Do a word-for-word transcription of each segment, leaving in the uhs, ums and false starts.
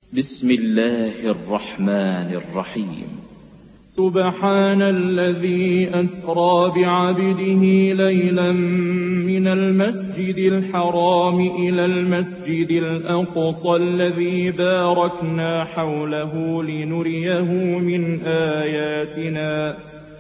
بسم الله الرحمن الرحيم. سبحان الذي أسرى بعبده ليلا من المسجد الحرام إلى المسجد الأقصى الذي باركنا حوله لنريه من آياتنا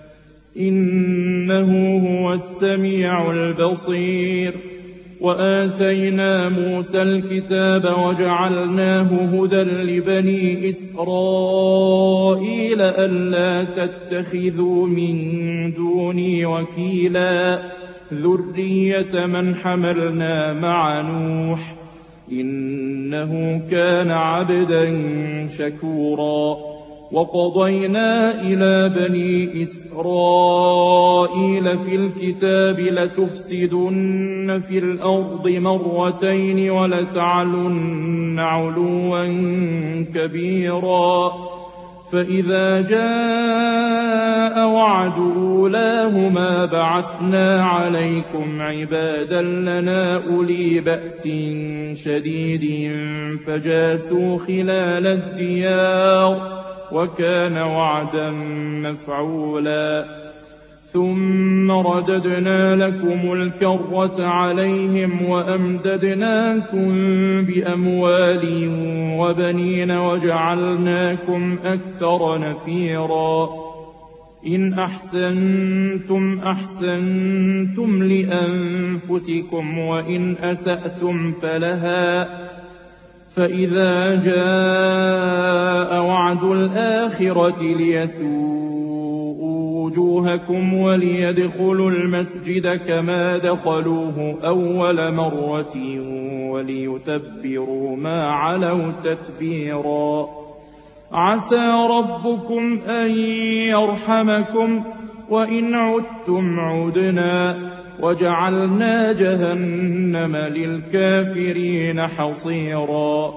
إنه هو السميع البصير. وآتينا موسى الكتاب وجعلناه هدى لبني إسرائيل ألا تتخذوا من دوني وكيلا ذرية من حملنا مع نوح إنه كان عبدا شكورا. وقضينا إلى بني إسرائيل في الكتاب لتفسدن في الأرض مرتين ولتعلن علوا كبيرا. فإذا جاء وعد أولاهما بعثنا عليكم عبادا لنا أولي بأس شديد فجاسوا خلال الديار وكان وعدا مفعولا. ثم رددنا لكم الكرة عليهم وأمددناكم بأموال وبنين وجعلناكم أكثر نفيرا. إن أحسنتم أحسنتم لأنفسكم وإن أسأتم فلها. فإذا جاء وعد الآخرة ليسوءوا وجوهكم وليدخلوا المسجد كما دخلوه أول مرة وليتبروا ما علوا تتبيرا. عسى ربكم أن يرحمكم وإن عدتم عدنا وجعلنا جهنم للكافرين حصيرا.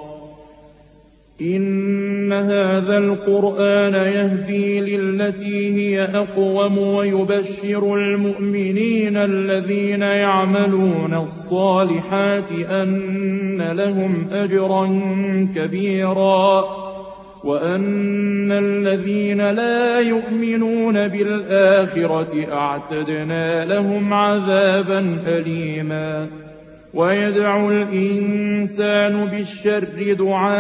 إن هذا القرآن يهدي للتي هي أقوم ويبشر المؤمنين الذين يعملون الصالحات أن لهم أجرا كبيرا وأن الذين لا يؤمنون بالآخرة أعتدنا لهم عذابا أليما. ويدعو الإنسان بالشر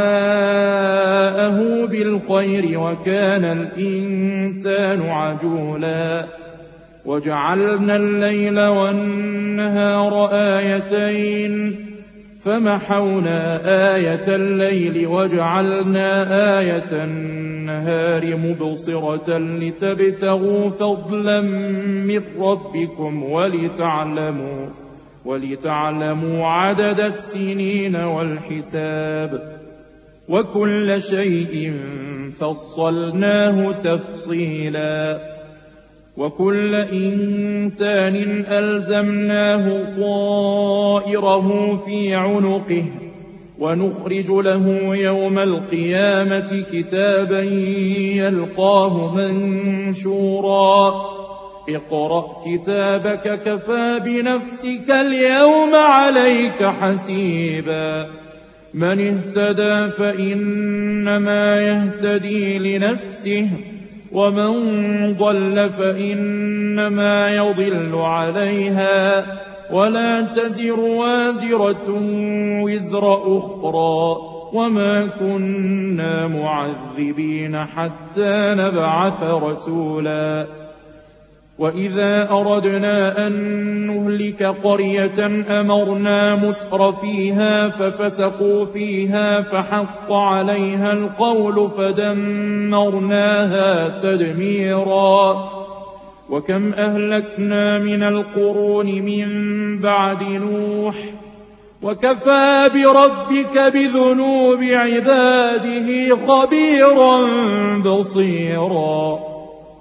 دعاءه بالخير وكان الإنسان عجولا. وجعلنا الليل والنهار آيتين فمحونا آية الليل وجعلنا آية النهار مبصرة لتبتغوا فضلا من ربكم ولتعلموا ولتعلموا عدد السنين والحساب وكل شيء فصلناه تفصيلا. وكل إنسان ألزمناه طائره في عنقه ونخرج له يوم القيامة كتابا يلقاه منشورا. اقرأ كتابك كفى بنفسك اليوم عليك حسيبا. من اهتدى فإنما يهتدي لنفسه ومن ضل فإنما يضل عليها ولا تزر وازرة وزر أخرى وما كنا معذبين حتى نبعث رسولا. وإذا أردنا أن نهلك قرية أمرنا متر فيها ففسقوا فيها فحق عليها القول فدمرناها تدميرا. وكم أهلكنا من القرون من بعد نوح وكفى بربك بذنوب عباده خبيرا بصيرا.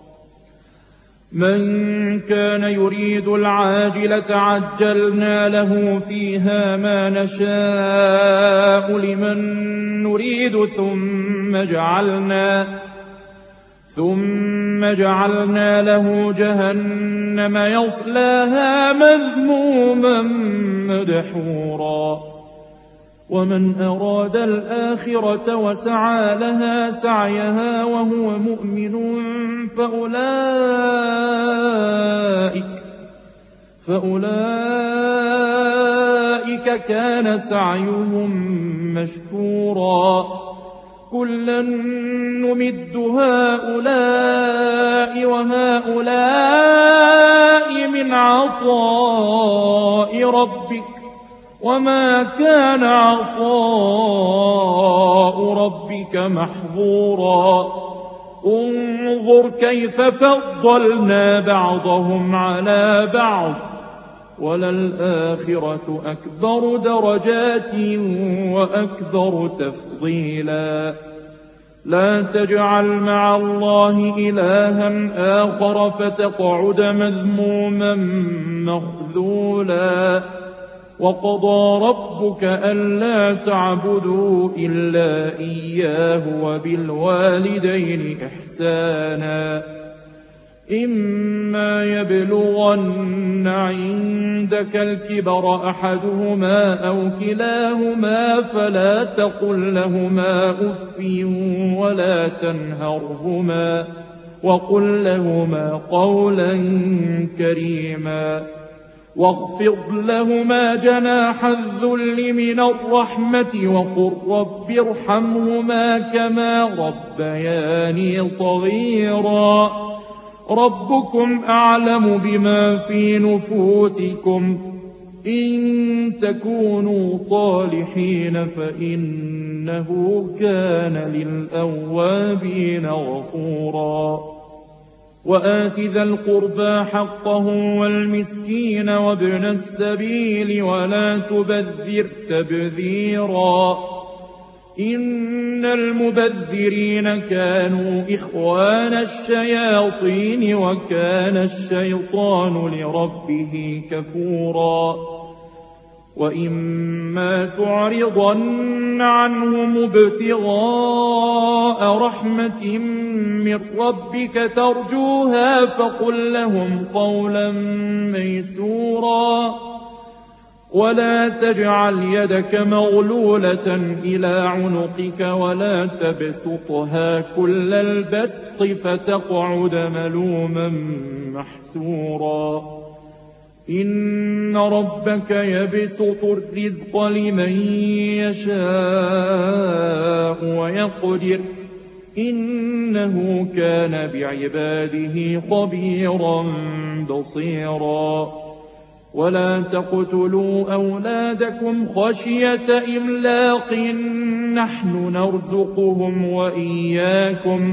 من كان يريد العاجلة عجلنا له فيها ما نشاء لمن نريد ثم جعلنا ثم جعلنا له جهنم يصلاها مذموما مدحورا. ومن أراد الآخرة وسعى لها سعيها وهو مؤمن فأولئك فأولئك كان سعيهم مشكورا كلا نمد هؤلاء وهؤلاء من عطاء ربك وما كان عطاء ربك محظورا انظر كيف فضلنا بعضهم على بعض وللآخرة أكبر درجات وأكبر تفضيلا لا تجعل مع الله إلها آخر فتقعد مذموما مخذولا وقضى ربك ألا تعبدوا إلا إياه وبالوالدين إحسانا إما يبلغن عندك الكبر أحدهما أو كلاهما فلا تقل لهما أف ولا تنهرهما وقل لهما قولا كريما واخفض لهما جناح الذل من الرحمة وقل رب ارحمهما كما ربياني صغيرا ربكم أعلم بما في نفوسكم إن تكونوا صالحين فإنه كان للأوابين غفورا وآت ذا القربى حقه والمسكين وابن السبيل ولا تبذر تبذيرا إن المبذرين كانوا إخوان الشياطين وكان الشيطان لربه كفورا وإما تعرضن عنهم ابتغاء رحمة من ربك ترجوها فقل لهم قولا ميسورا ولا تجعل يدك مغلولة إلى عنقك ولا تبسطها كل البسط فتقعد ملوما محسورا إن ربك يبسط الرزق لمن يشاء ويقدر إنه كان بعباده خبيرا بصيرا ولا تقتلوا أولادكم خشية إملاق نحن نرزقهم وإياكم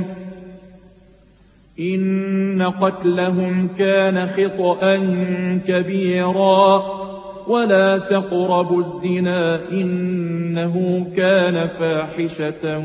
إن قتلهم كان خطأ كبيرا ولا تقربوا الزنا إنه كان فاحشة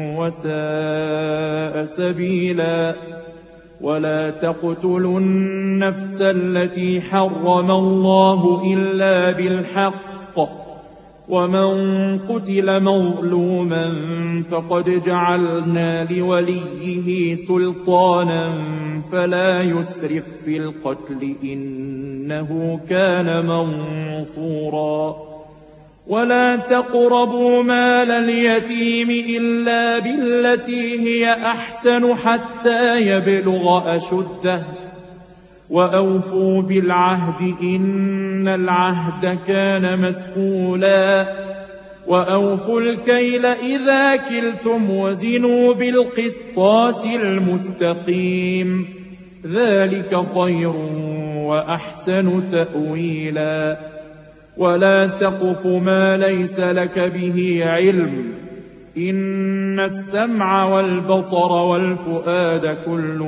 وساء سبيلا ولا تقتلوا النفس التي حرم الله إلا بالحق ومن قتل مظلوما فقد جعلنا لوليه سلطانا فلا يسرف في القتل إنه كان منصورا ولا تقربوا مال اليتيم إلا بالتي هي أحسن حتى يبلغ أشده وأوفوا بالعهد إن العهد كان مسؤولا وأوفوا الكيل إذا كلتم وزنوا بالقسطاس المستقيم ذلك خير وأحسن تأويلا ولا تقف ما ليس لك به علم إن السمع والبصر والفؤاد كل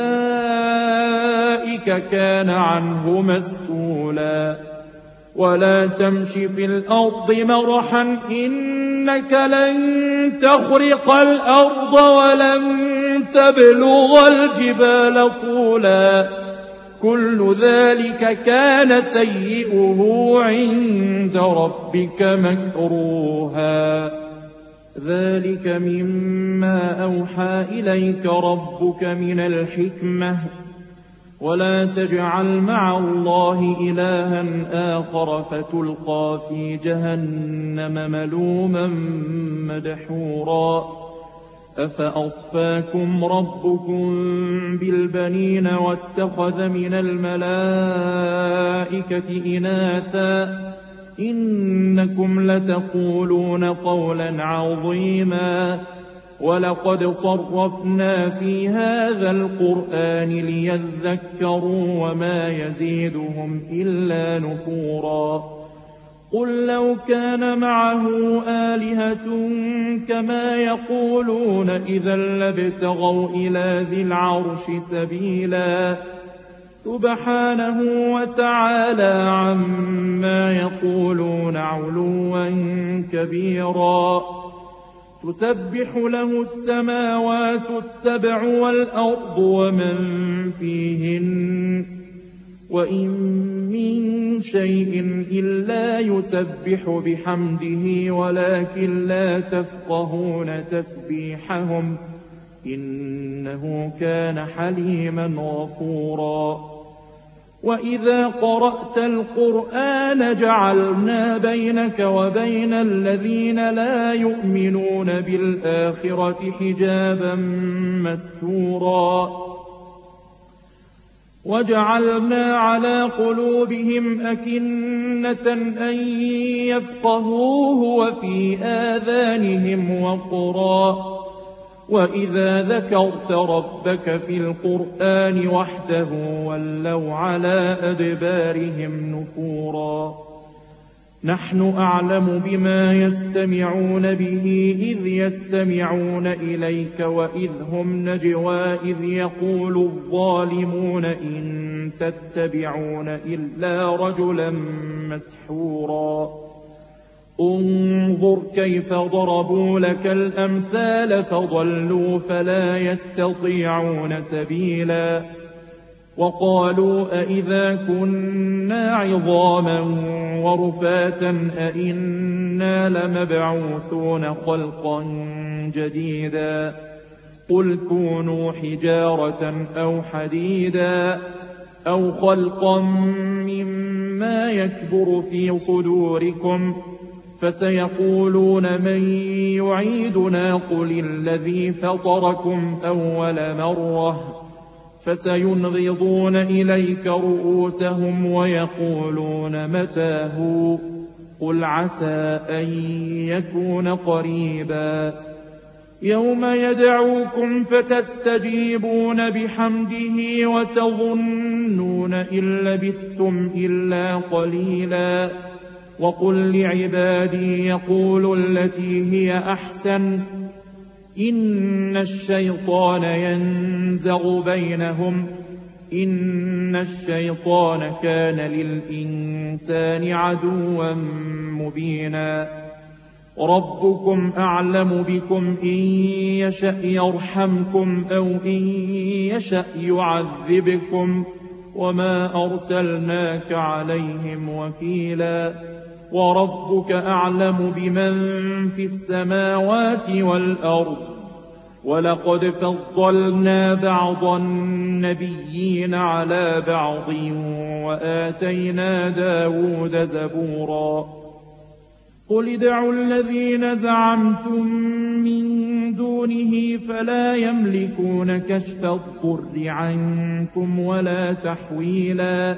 أولئك كان عنه مسؤولا ولا تمش في الأرض مرحا إنك لن تخرق الأرض ولن تبلغ الجبال طولا كل ذلك كان سيئه عند ربك مكروها ذلك مما أوحى إليك ربك من الحكمة ولا تجعل مع الله إلها آخر فتلقى في جهنم ملوما مدحورا أفأصفاكم ربكم بالبنين واتخذ من الملائكة إناثا إنكم لتقولون قولا عظيما ولقد صرفنا في هذا القرآن ليذكروا وما يزيدهم إلا نفورا قل لو كان معه آلهة كما يقولون إذا لابتغوا إلى ذي العرش سبيلا سبحانه وتعالى عما يقولون علوا كبيرا تسبح له السماوات السبع والأرض ومن فيهن وإن من شيء إلا يسبح بحمده ولكن لا تفقهون تسبيحهم إنه كان حليما غفورا وإذا قرأت القرآن جعلنا بينك وبين الذين لا يؤمنون بالآخرة حجابا مستورا وجعلنا على قلوبهم أكنة أن يفقهوه وفي آذانهم وقرا وإذا ذكرت ربك في القرآن وحده ولوا على أدبارهم نفورا نحن أعلم بما يستمعون به إذ يستمعون إليك وإذ هم نجوى إذ يقول الظالمون إن تتبعون إلا رجلا مسحورا انظر كيف ضربوا لك الأمثال فضلوا فلا يستطيعون سبيلا وقالوا أئذا كنا عظاما ورفاتا أئنا لمبعوثون خلقا جديدا قل كونوا حجارة أو حديدا أو خلقا مما يكبر في صدوركم فسيقولون من يعيدنا قل الذي فطركم أول مرة فسينغضون إليك رؤوسهم ويقولون متى هو قل عسى أن يكون قريبا يوم يدعوكم فتستجيبون بحمده وتظنون إن لبثتم إلا قليلا وقل لعبادي يقولوا التي هي أحسن إن الشيطان ينزغ بينهم إن الشيطان كان للإنسان عدوا مبينا ربكم أعلم بكم إن يشأ يرحمكم أو إن يشأ يعذبكم وما أرسلناك عليهم وكيلا وربك أعلم بمن في السماوات والأرض ولقد فضلنا بعض النبيين على بعض وآتينا داود زبورا قل ادعوا الذين زعمتم من دونه فلا يملكون كشف الضر عنكم ولا تحويلا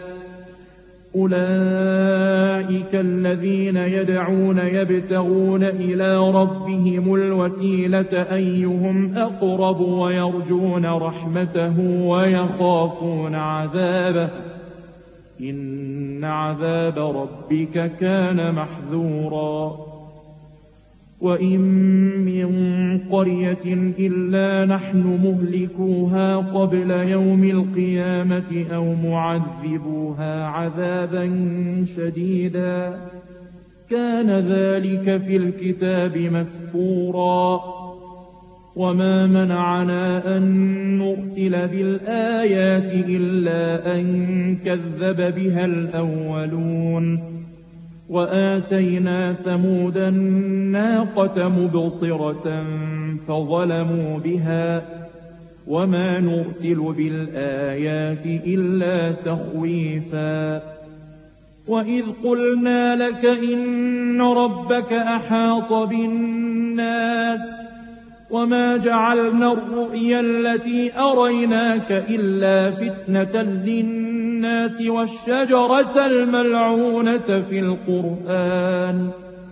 أولئك الذين يدعون يبتغون إلى ربهم الوسيلة أيهم أقرب ويرجون رحمته ويخافون عذابه إن عذاب ربك كان محذورا وإن من قرية إلا نحن مهلكوها قبل يوم القيامة أو معذبوها عذابا شديدا كان ذلك في الكتاب مسطورا وما منعنا أن نرسل بالآيات إلا أن كذب بها الأولون وآتينا ثمود الناقة مبصرة فظلموا بها وما نرسل بالآيات إلا تخويفا. وإذ قلنا لك إن ربك أحاط بالناس وما جعلنا الرؤيا التي أريناك إلا فتنة للناس والشجرة الملعونة في القرآن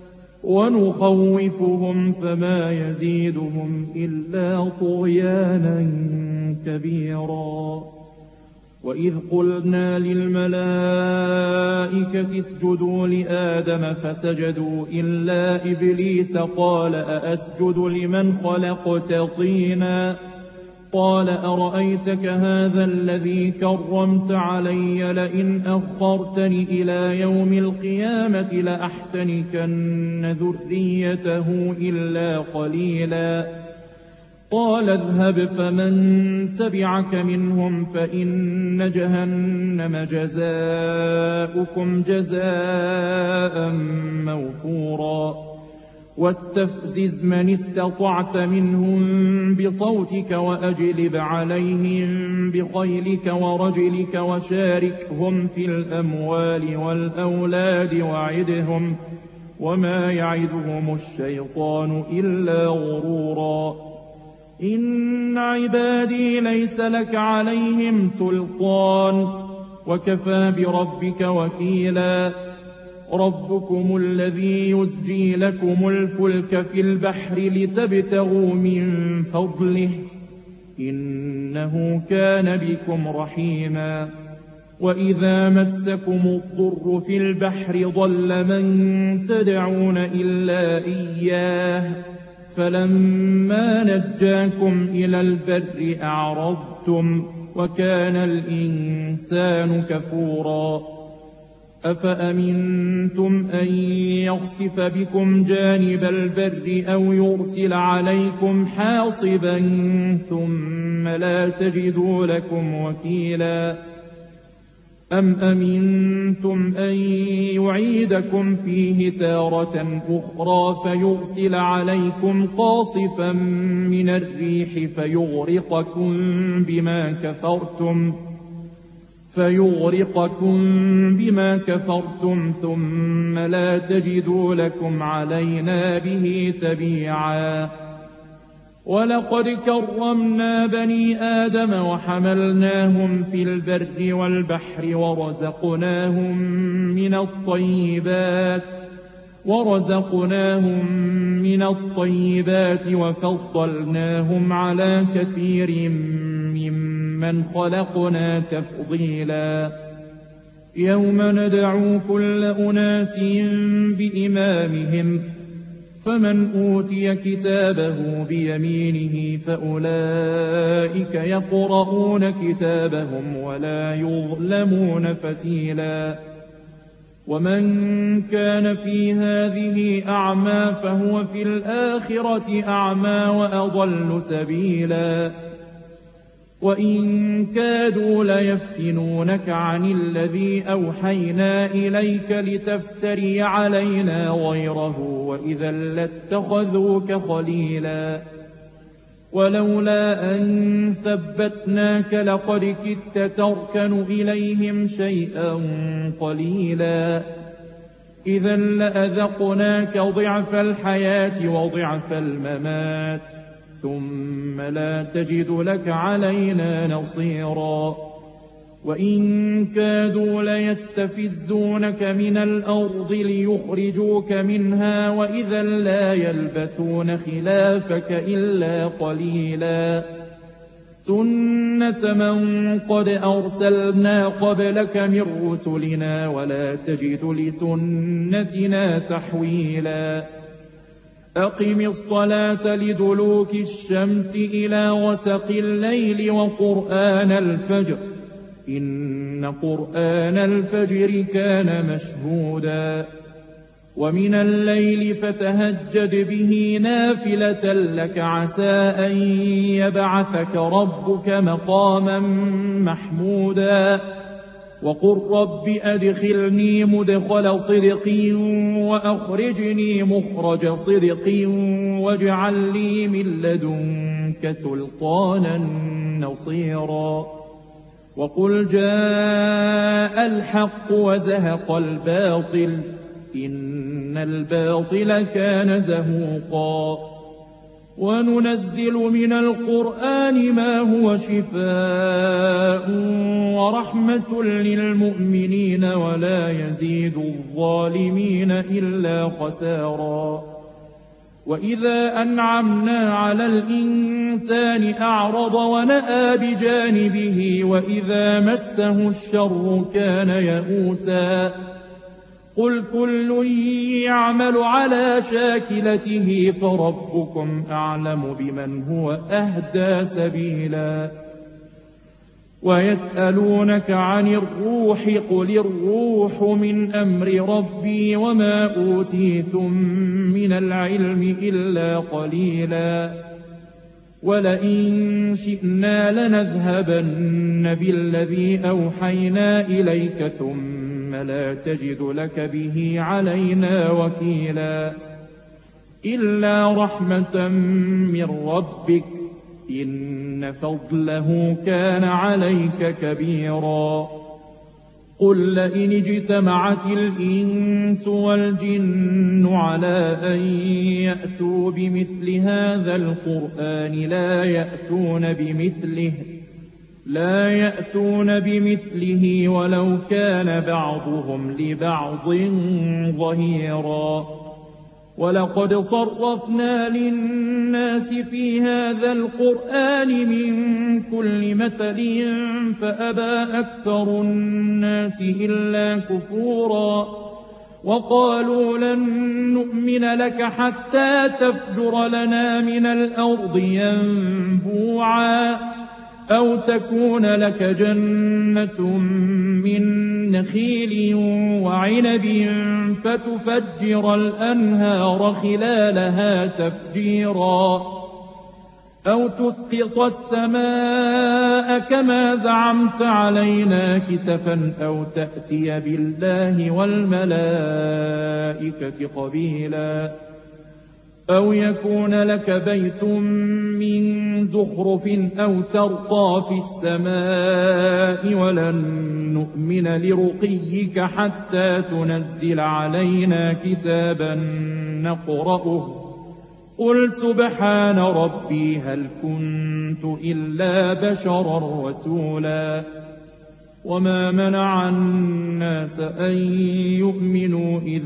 ونخوفهم فما يزيدهم إلا طغيانا كبيرا. وإذ قلنا للملائكة اسجدوا لآدم فسجدوا إلا إبليس قال أأسجد لمن خلقت طينا قال أرأيتك هذا الذي كرمت علي لئن أخرتني إلى يوم القيامة لأحتنكن ذريته إلا قليلا. قال اذهب فمن تبعك منهم فإن جهنم جزاؤكم جزاء موفورا. واستفزز من استطعت منهم بصوتك وأجلب عليهم بخيلك ورجلك وشاركهم في الأموال والأولاد وعدهم وما يعدهم الشيطان إلا غرورا. إن عبادي ليس لك عليهم سلطان وكفى بربك وكيلا. ربكم الذي يزجي لكم الفلك في البحر لتبتغوا من فضله إنه كان بكم رحيما. وإذا مسكم الضر في البحر ضل من تدعون إلا إياه فلما نجاكم إلى البر أعرضتم وكان الإنسان كفورا. أفأمنتم أن يخسف بكم جانب البر أو يرسل عليكم حاصبا ثم لا تجدوا لكم وكيلا. أم أمنتم أن يعيدكم فيه تارة أخرى فيرسل عليكم قاصفا من الريح فيغرقكم بما كفرتم فيغرقكم بما كفرتم ثم لا تجدوا لكم علينا به تبيعا. ولقد كرمنا بني آدم وحملناهم في البر والبحر ورزقناهم من الطيبات ورزقناهم من الطيبات وفضلناهم على كثير ممن خلقنا تفضيلا. يوم ندعو كل أناس بإمامهم فمن أوتي كتابه بيمينه فأولئك يقرؤون كتابهم ولا يظلمون فتيلا. ومن كان في هذه أعمى فهو في الآخرة أعمى وأضل سبيلا. وإن كادوا ليفتنونك عن الذي أوحينا إليك لتفتري علينا غيره وإذا لاتخذوك خليلا. ولولا أن ثبتناك لقد كدت تركن إليهم شيئا قليلا. إذا لأذقناك ضعف الحياة وضعف الممات ثم لا تجد لك علينا نصيرا. وإن كادوا ليستفزونك من الأرض ليخرجوك منها وإذا لا يلبثون خلافك إلا قليلا. سنة من قد أرسلنا قبلك من رسلنا ولا تجد لسنتنا تحويلا. أقم الصلاة لدلوك الشمس إلى غسق الليل وقرآن الفجر إن قرآن الفجر كان مشهودا. ومن الليل فتهجد به نافلة لك عسى أن يبعثك ربك مقاما محمودا. وقل رب أدخلني مدخل صدق وأخرجني مخرج صدق واجعل لي من لدنك سلطانا نصيرا وقل جاء الحق وزهق الباطل إن الباطل كان زهوقا وننزل من القرآن ما هو شفاء ورحمة للمؤمنين ولا يزيد الظالمين إلا خسارا وإذا أنعمنا على الإنسان أعرض ونأى بجانبه وإذا مسه الشر كان يئوسا قل كل يعمل على شاكلته فربكم أعلم بمن هو أهدى سبيلا ويسألونك عن الروح قل الروح من أمر ربي وما أوتيتم من العلم إلا قليلا ولئن شئنا لنذهبن بالذي أوحينا إليك ثم لا تجد لك به علينا وكيلا إلا رحمة من ربك إن فضله كان عليك كبيرا قل لئن اجتمعت الإنس والجن على أن يأتوا بمثل هذا القرآن لا يأتون بمثله لا يأتون بمثله ولو كان بعضهم لبعض ظهيرا ولقد صرفنا للناس في هذا القرآن من كل مثل فأبى أكثر الناس إلا كفورا وقالوا لن نؤمن لك حتى تفجر لنا من الأرض ينبوعا أو تكون لك جنة من نخيل وعنب فتفجر الأنهار خلالها تفجيرا أو تسقط السماء كما زعمت علينا كسفا أو تأتي بالله والملائكة قبيلا أو يكون لك بيت من زخرف أو ترقى في السماء ولن نؤمن لرقيك حتى تنزل علينا كتابا نقرأه قل سبحان ربي هل كنت إلا بشرا رسولا وما منع الناس أن يؤمنوا إذ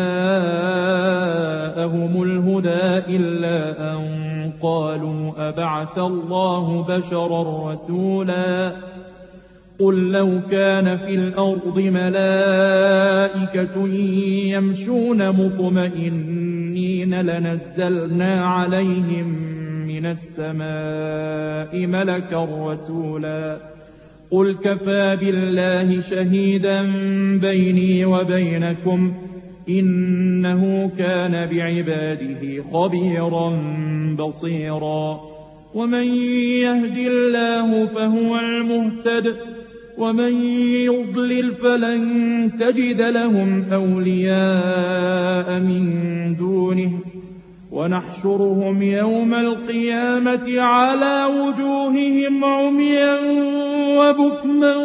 جاءهم الهدى إلا أن قالوا أبعث الله بشرا رسولا قل لو كان في الأرض ملائكة يمشون مطمئنين لنزلنا عليهم من السماء ملكا رسولا قل كفى بالله شهيدا بيني وبينكم إنه كان بعباده خبيرا بصيرا ومن يهد الله فهو المهتد ومن يضلل فلن تجد لهم أولياء من دونه ونحشرهم يوم القيامة على وجوههم عميا وبكما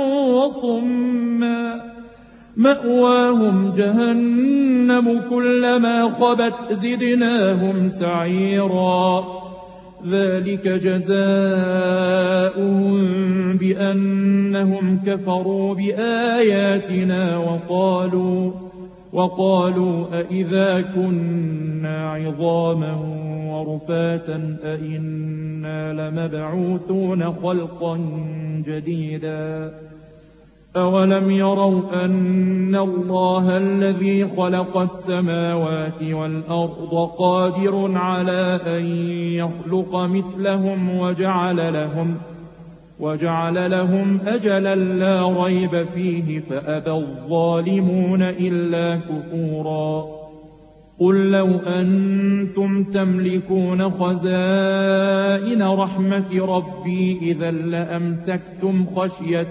وصما مأواهم جهنم كلما خبت زدناهم سعيرا ذلك جزاؤهم بأنهم كفروا بآياتنا وقالوا وقالوا أئذا كنا عظاما ورفاتا أئنا لمبعوثون خلقا جديدا أولم يروا أن الله الذي خلق السماوات والأرض قادر على أن يخلق مثلهم وجعل لهم وجعل لهم أجلا لا ريب فيه فأبى الظالمون إلا كفورا قل لو أنتم تملكون خزائن رحمة ربي إذا لأمسكتم خشية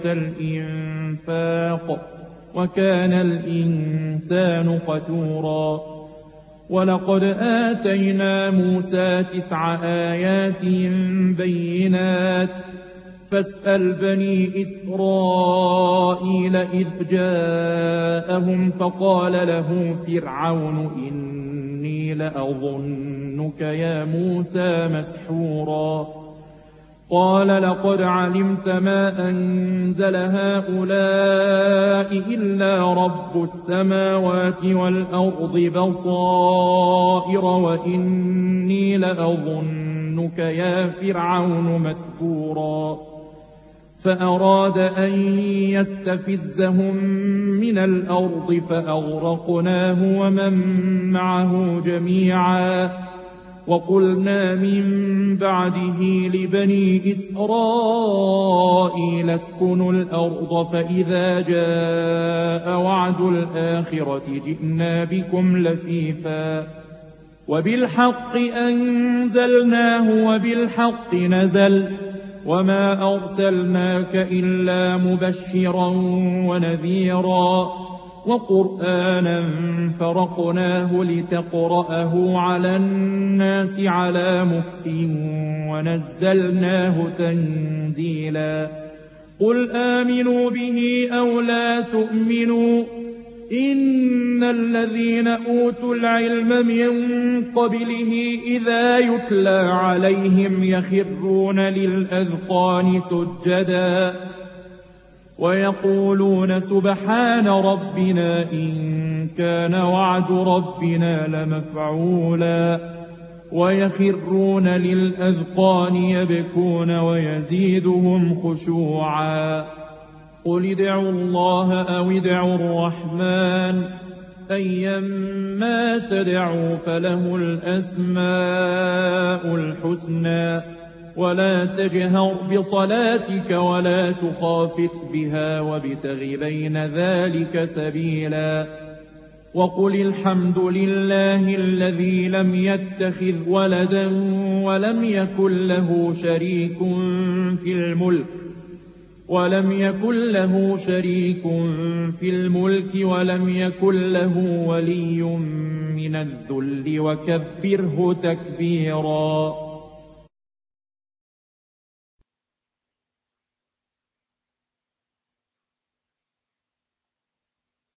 الإنفاق وكان الإنسان قتورا ولقد آتينا موسى تسع آيات بينات فاسأل بني إسرائيل إذ جاءهم فقال له فرعون إني لأظنك يا موسى مسحورا قال لقد علمت ما أنزل هؤلاء إلا رب السماوات والأرض بصائر وإني لأظنك يا فرعون مثبورا فأراد أن يستفزهم من الأرض فأغرقناه ومن معه جميعا وقلنا من بعده لبني إسرائيل اسكنوا الأرض فإذا جاء وعد الآخرة جئنا بكم لفيفا وبالحق أنزلناه وبالحق نزل وما أرسلناك إلا مبشرا ونذيرا وقرآنا فرقناه لتقرأه على الناس على مكث ونزلناه تنزيلا قل آمنوا به أو لا تؤمنوا إن الذين أوتوا العلم من قبله إذا يتلى عليهم يخرون للأذقان سجدا ويقولون سبحان ربنا إن كان وعد ربنا لمفعولا ويخرون للأذقان يبكون ويزيدهم خشوعا قل ادعوا الله أو ادعوا الرحمن أيما تدعوا فله الأسماء الحسنى ولا تجهر بصلاتك ولا تخافت بها وابتغ بين ذلك سبيلا وقل الحمد لله الذي لم يتخذ ولدا ولم يكن له شريك في الملك ولم يكن له شريك في الملك ولم يكن له ولي من الذل وكبره تكبيرا